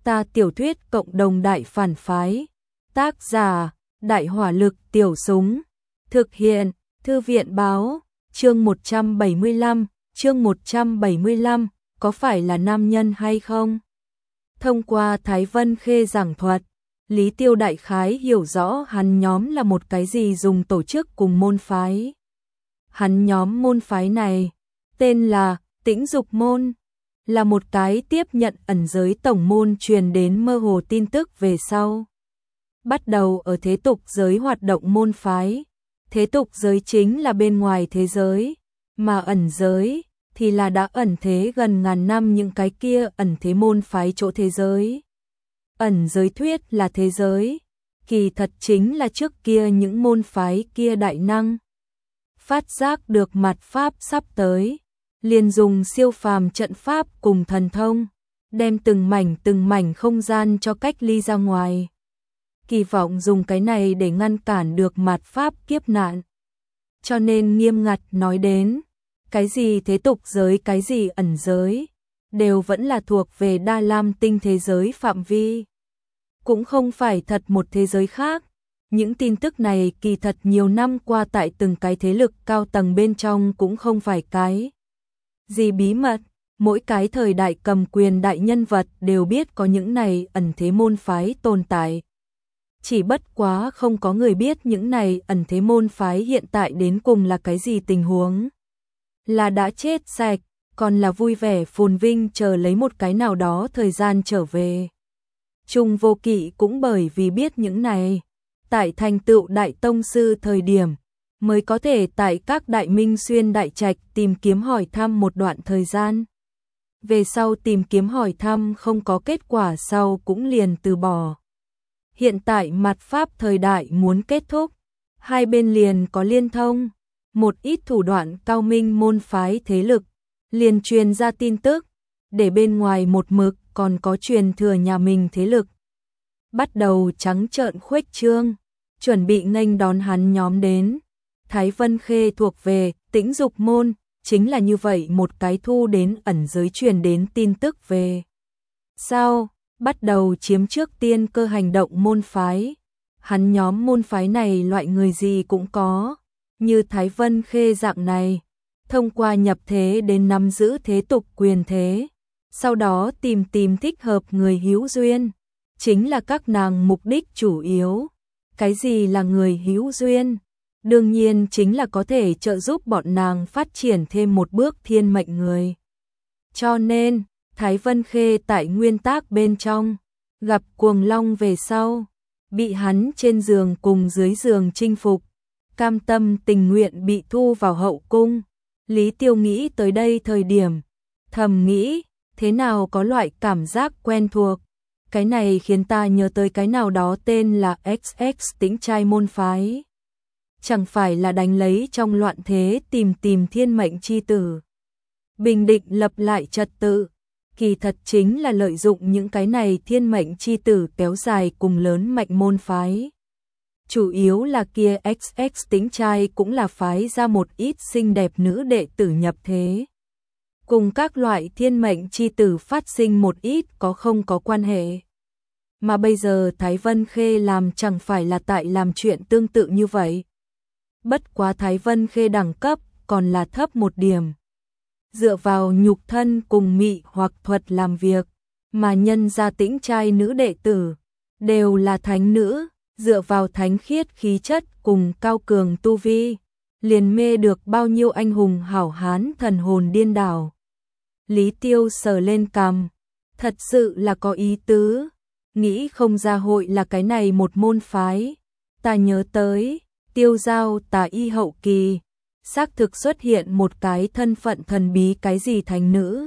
Ta tiểu thuyết cộng đồng đại phản phái. Tác giả, Đại hỏa lực tiểu súng. Thực hiện, Thư viện báo. Chương 175, có phải là nam nhân hay không? Thông qua Thái Vân Khê giảng thuật, Lý Tiêu đại khái hiểu rõ hắn nhóm là một cái gì dùng tổ chức cùng môn phái. Hắn nhóm môn phái này, tên là Tĩnh Dục Môn, là một cái tiếp nhận ẩn giới tổng môn truyền đến mơ hồ tin tức về sau. Bắt đầu ở thế tục giới hoạt động môn phái, thế tục giới chính là bên ngoài thế giới, mà ẩn giới thì là đã ẩn thế gần ngàn năm những cái kia ẩn thế môn phái chỗ thế giới. Ẩn giới thuyết là thế giới, kỳ thật chính là trước kia những môn phái kia đại năng. Phát giác được mặt pháp sắp tới, liền dùng siêu phàm trận pháp cùng thần thông, đem từng mảnh không gian cho cách ly ra ngoài. Kỳ vọng dùng cái này để ngăn cản được mặt pháp kiếp nạn. Cho nên nghiêm ngặt nói đến, cái gì thế tục giới cái gì ẩn giới, đều vẫn là thuộc về Đa Lam tinh thế giới phạm vi. Cũng không phải thật một thế giới khác. Những tin tức này kỳ thật nhiều năm qua tại từng cái thế lực cao tầng bên trong cũng không phải cái gì bí mật. Mỗi cái thời đại cầm quyền đại nhân vật đều biết có những này ẩn thế môn phái tồn tại. Chỉ bất quá không có người biết những này ẩn thế môn phái hiện tại đến cùng là cái gì tình huống. Là đã chết sạch, còn là vui vẻ phồn vinh chờ lấy một cái nào đó thời gian trở về. Trung Vô Kỵ cũng bởi vì biết những này, tại thành tựu đại tông sư thời điểm, mới có thể tại các đại minh xuyên đại trạch tìm kiếm hỏi thăm một đoạn thời gian. Về sau tìm kiếm hỏi thăm không có kết quả sau cũng liền từ bỏ. Hiện tại mặt pháp thời đại muốn kết thúc, hai bên liền có liên thông, một ít thủ đoạn cao minh môn phái thế lực, liền truyền ra tin tức, để bên ngoài một mực còn có truyền thừa nhà mình thế lực. Bắt đầu trắng trợn khuếch trương, chuẩn bị nghênh đón hắn nhóm đến. Thái Vân Khê thuộc về Tĩnh Dục Môn, chính là như vậy một cái thu đến ẩn giới truyền đến tin tức về. Sau, bắt đầu chiếm trước tiên cơ hành động môn phái. Hắn nhóm môn phái này loại người gì cũng có, như Thái Vân Khê dạng này, thông qua nhập thế đến nắm giữ thế tục quyền thế, sau đó tìm thích hợp người hữu duyên, chính là các nàng mục đích chủ yếu. Cái gì là người hữu duyên? Đương nhiên chính là có thể trợ giúp bọn nàng phát triển thêm một bước thiên mệnh người. Cho nên, Thái Vân Khê tại nguyên tác bên trong, gặp Cuồng Long về sau, bị hắn trên giường cùng dưới giường chinh phục, cam tâm tình nguyện bị thu vào hậu cung. Lý Tiêu nghĩ tới đây thời điểm, thầm nghĩ, thế nào có loại cảm giác quen thuộc. Cái này khiến ta nhớ tới cái nào đó tên là XX Tĩnh Trai môn phái. Chẳng phải là đánh lấy trong loạn thế tìm thiên mệnh chi tử, bình định lập lại trật tự. Kỳ thật chính là lợi dụng những cái này thiên mệnh chi tử kéo dài cùng lớn mạnh môn phái. Chủ yếu là kia XX Tĩnh Trai cũng là phái ra một ít xinh đẹp nữ đệ tử nhập thế. Cùng các loại thiên mệnh chi tử phát sinh một ít có không có quan hệ. Mà bây giờ Thái Vân Khê làm chẳng phải là tại làm chuyện tương tự như vậy. Bất quá Thái Vân Khê đẳng cấp còn là thấp một điểm. Dựa vào nhục thân cùng mị hoặc thuật làm việc, mà nhân gia Tĩnh Trai nữ đệ tử đều là thánh nữ, dựa vào thánh khiết khí chất cùng cao cường tu vi, liền mê được bao nhiêu anh hùng hảo hán thần hồn điên đảo. Lý Tiêu sờ lên cằm, thật sự là có ý tứ, nghĩ không ra hội là cái này một môn phái. Ta nhớ tới, Tiêu Giao Tà Y hậu kỳ, xác thực xuất hiện một cái thân phận thần bí cái gì thánh nữ.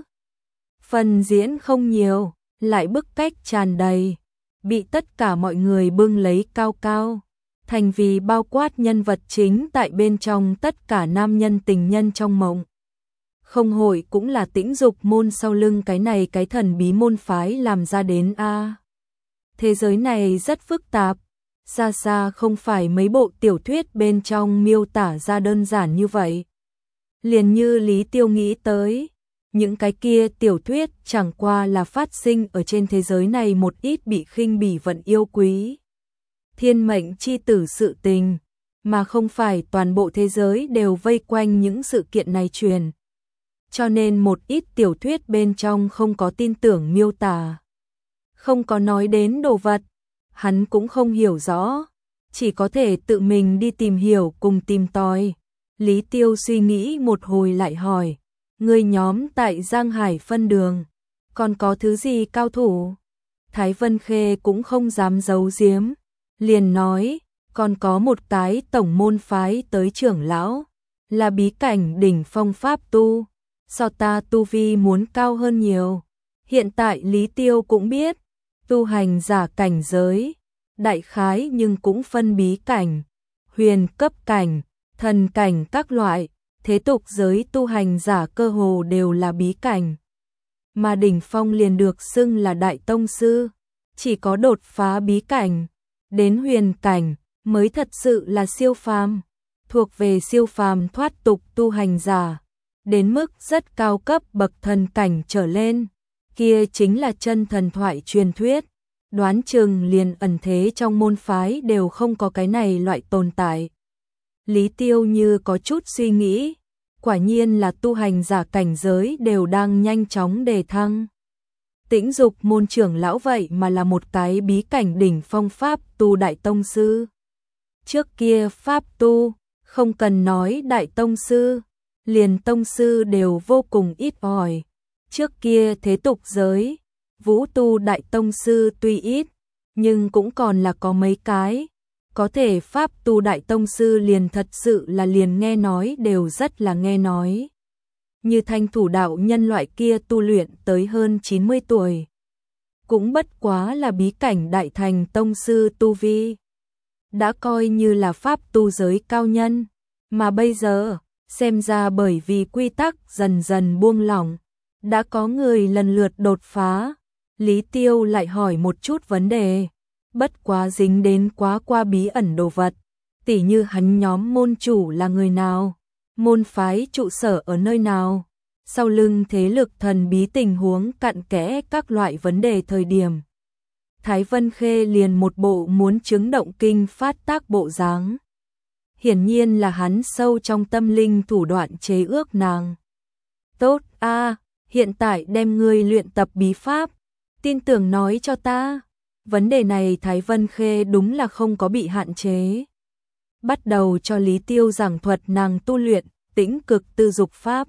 Phần diễn không nhiều, lại bức cách tràn đầy, bị tất cả mọi người bưng lấy cao cao, thành vì bao quát nhân vật chính tại bên trong tất cả nam nhân tình nhân trong mộng. Không hội cũng là Tĩnh Dục Môn sau lưng cái này cái thần bí môn phái làm ra đến a. Thế giới này rất phức tạp, xa xa không phải mấy bộ tiểu thuyết bên trong miêu tả ra đơn giản như vậy. Liền như Lý Tiêu nghĩ tới, những cái kia tiểu thuyết chẳng qua là phát sinh ở trên thế giới này một ít bị khinh bỉ vận yêu quý. Thiên mệnh chi tử sự tình, mà không phải toàn bộ thế giới đều vây quanh những sự kiện này truyền. Cho nên một ít tiểu thuyết bên trong không có tin tưởng miêu tả, không có nói đến đồ vật, hắn cũng không hiểu rõ, chỉ có thể tự mình đi tìm hiểu cùng tìm tòi. Lý Tiêu suy nghĩ một hồi lại hỏi, người nhóm tại Giang Hải phân đường, còn có thứ gì cao thủ? Thái Vân Khê cũng không dám giấu giếm, liền nói, còn có một cái tổng môn phái tới trưởng lão, là bí cảnh đỉnh phong pháp tu, so ta tu vi muốn cao hơn nhiều. Hiện tại Lý Tiêu cũng biết, tu hành giả cảnh giới, đại khái nhưng cũng phân bí cảnh, huyền cấp cảnh, thần cảnh các loại, thế tục giới tu hành giả cơ hồ đều là bí cảnh. Mà đỉnh phong liền được xưng là đại tông sư, chỉ có đột phá bí cảnh, đến huyền cảnh mới thật sự là siêu phàm, thuộc về siêu phàm thoát tục tu hành giả, đến mức rất cao cấp bậc thần cảnh trở lên, kia chính là chân thần thoại truyền thuyết, đoán chừng liền ẩn thế trong môn phái đều không có cái này loại tồn tại. Lý Tiêu như có chút suy nghĩ, quả nhiên là tu hành giả cảnh giới đều đang nhanh chóng đề thăng. Tĩnh Dục môn trưởng lão vậy mà là một cái bí cảnh đỉnh phong pháp tu đại tông sư. Trước kia pháp tu, không cần nói đại tông sư, liền tông sư đều vô cùng ít ỏi. Trước kia thế tục giới, vũ tu đại tông sư tuy ít, nhưng cũng còn là có mấy cái. Có thể pháp tu đại tông sư liền thật sự là liền nghe nói đều rất là nghe nói. Như Thanh Thủ đạo nhân loại kia tu luyện tới hơn 90 tuổi. Cũng bất quá là bí cảnh đại thành tông sư tu vi. Đã coi như là pháp tu giới cao nhân. Mà bây giờ, xem ra bởi vì quy tắc dần dần buông lỏng, đã có người lần lượt đột phá. Lý Tiêu lại hỏi một chút vấn đề. Bất quá dính đến quá qua bí ẩn đồ vật, tỉ như hắn nhóm môn chủ là người nào, môn phái trụ sở ở nơi nào, sau lưng thế lực thần bí tình huống cặn kẽ các loại vấn đề thời điểm. Thái Vân Khê liền một bộ muốn chứng động kinh phát tác bộ dáng. Hiển nhiên là hắn sâu trong tâm linh thủ đoạn chế ước nàng. Tốt a, hiện tại đem ngươi luyện tập bí pháp, tin tưởng nói cho ta. Vấn đề này Thái Vân Khê đúng là không có bị hạn chế. Bắt đầu cho Lý Tiêu giảng thuật nàng tu luyện Tĩnh Cực Tư Dục Pháp.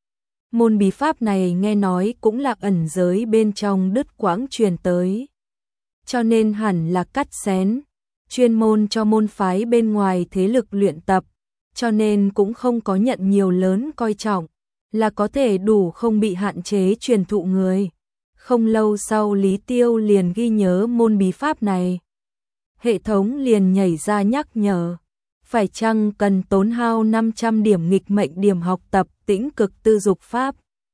Môn bí pháp này nghe nói cũng là ẩn giới bên trong đứt quãng truyền tới. Cho nên hẳn là cắt xén, chuyên môn cho môn phái bên ngoài thế lực luyện tập, cho nên cũng không có nhận nhiều lớn coi trọng, là có thể đủ không bị hạn chế truyền thụ người. Không lâu sau Lý Tiêu liền ghi nhớ môn bí pháp này. Hệ thống liền nhảy ra nhắc nhở, phải chăng cần tốn hao 500 điểm nghịch mệnh điểm học tập Tĩnh Cực Tư Dục Pháp.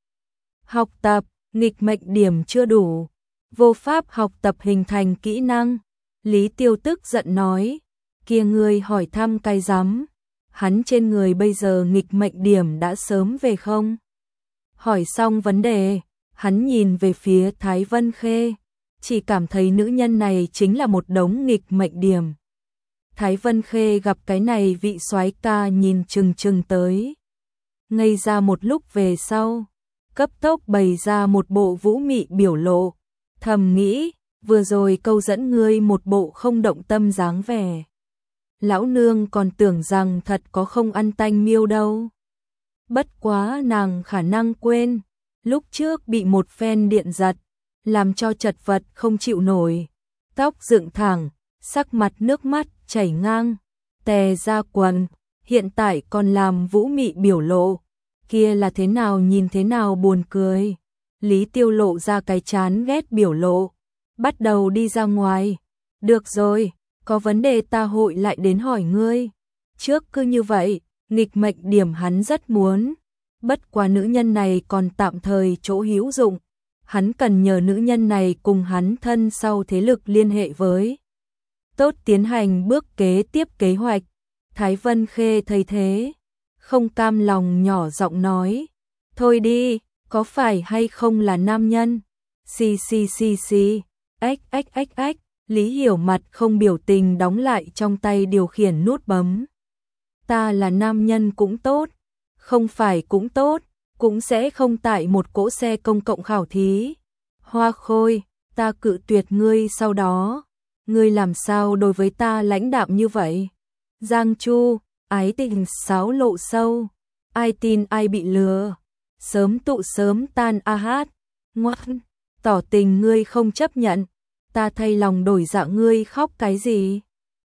Học tập, nghịch mệnh điểm chưa đủ, vô pháp học tập hình thành kỹ năng. Lý Tiêu tức giận nói, kia ngươi hỏi thăm cái rắm, hắn trên người bây giờ nghịch mệnh điểm đã sớm về không? Hỏi xong vấn đề, hắn nhìn về phía Thái Vân Khê, chỉ cảm thấy nữ nhân này chính là một đống nghịch mệnh điểm. Thái Vân Khê gặp cái này vị soái ca nhìn chừng chừng tới. Ngây ra một lúc về sau, cấp tốc bày ra một bộ vũ mị biểu lộ, thầm nghĩ, vừa rồi câu dẫn ngươi một bộ không động tâm dáng vẻ. Lão nương còn tưởng rằng thật có không ăn tanh miêu đâu. Bất quá nàng khả năng quên, lúc trước bị một phen điện giật, làm cho chật vật không chịu nổi, tóc dựng thẳng, sắc mặt nước mắt chảy ngang, tè ra quần, hiện tại còn làm vũ mị biểu lộ, kia là thế nào nhìn thế nào buồn cười. Lý Tiêu lộ ra cái chán ghét biểu lộ, bắt đầu đi ra ngoài. Được rồi, có vấn đề ta hội lại đến hỏi ngươi. Trước cứ như vậy, nghịch mệnh điểm hắn rất muốn. Bất quá nữ nhân này còn tạm thời chỗ hữu dụng, hắn cần nhờ nữ nhân này cùng hắn thân sau thế lực liên hệ với. Tốt, tiến hành bước kế tiếp kế hoạch. Thái Vân Khê thấy thế, không cam lòng nhỏ giọng nói, thôi đi, có phải hay không là nam nhân? Xì, ếch. Lý Hiểu mặt không biểu tình đóng lại trong tay điều khiển nút bấm. Ta là nam nhân cũng tốt, không phải cũng tốt, cũng sẽ không tại một cỗ xe công cộng khảo thí. Hoa Khôi, ta cự tuyệt ngươi sau đó. Ngươi làm sao đối với ta lãnh đạm như vậy? Giang Chu, ái tình xáo lộ sâu. Ai tin ai bị lừa. Sớm tụ sớm tan a hát. Ngoan, tỏ tình ngươi không chấp nhận. Ta thay lòng đổi dạ ngươi khóc cái gì?